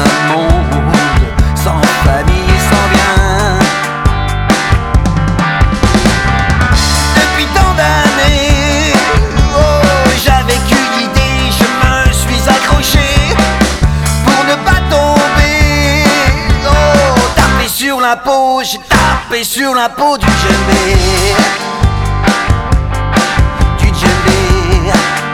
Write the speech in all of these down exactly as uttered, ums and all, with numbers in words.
un monde sans famille, sans bien. Depuis tant d'années, oh, j'avais qu'une idée, je me suis accroché pour ne pas tomber. Oh, taper sur la peau, j'ai tapé sur la peau du djembé. Du djembé.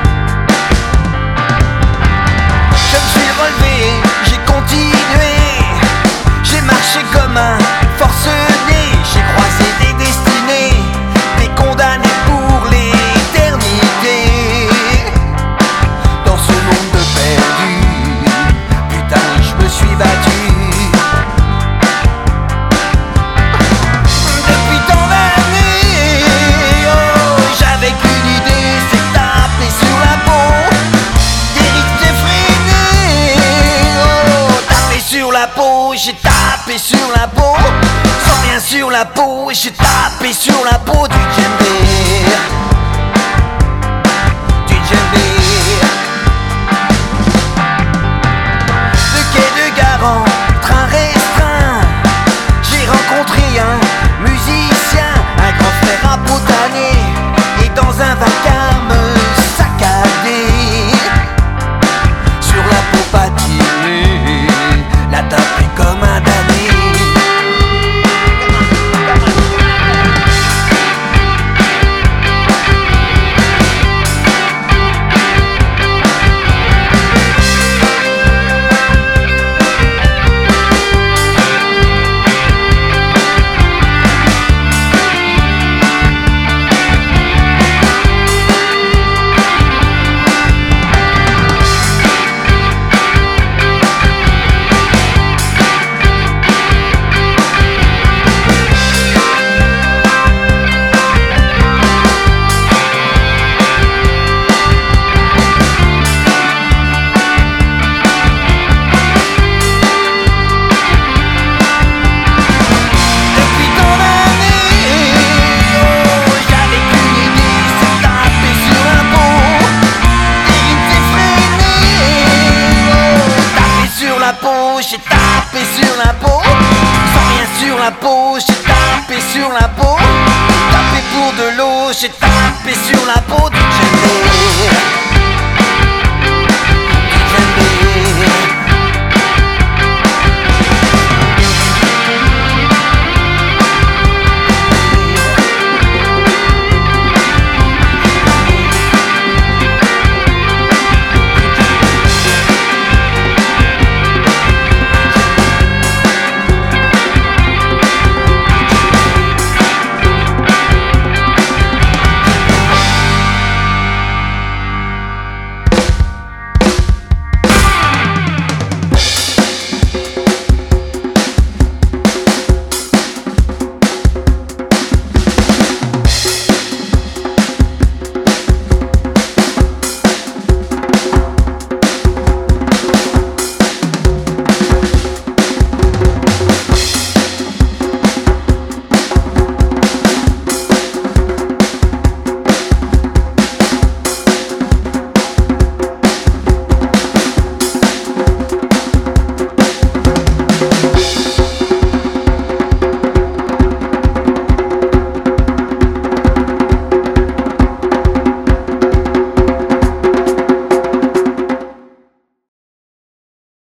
Je me suis relevé, j'ai continué, j'ai marché comme un forcené, j'ai croisé des destinées, des condamnés pour l'éternité. Dans ce monde perdu, putain, je me suis battu. Depuis tant d'années, oh, j'avais qu'une idée, c'est taper sur la peau des rythmes effrénés. Oh, taper sur la peau, j'ai tapé sur la peau, sans rien sur la peau, j'ai tapé sur la peau du djembé. Du djembé. Le quai de gare en train restreint, j'ai rencontré un musicien, un grand frère apotané, et dans un vacarme saccadé, sur la peau patinée, la tape est comme un damné. J'ai tapé sur la peau, sans rien sur la peau, j'ai tapé sur la peau, tapé pour de l'eau, j'ai tapé sur la peau du djembé.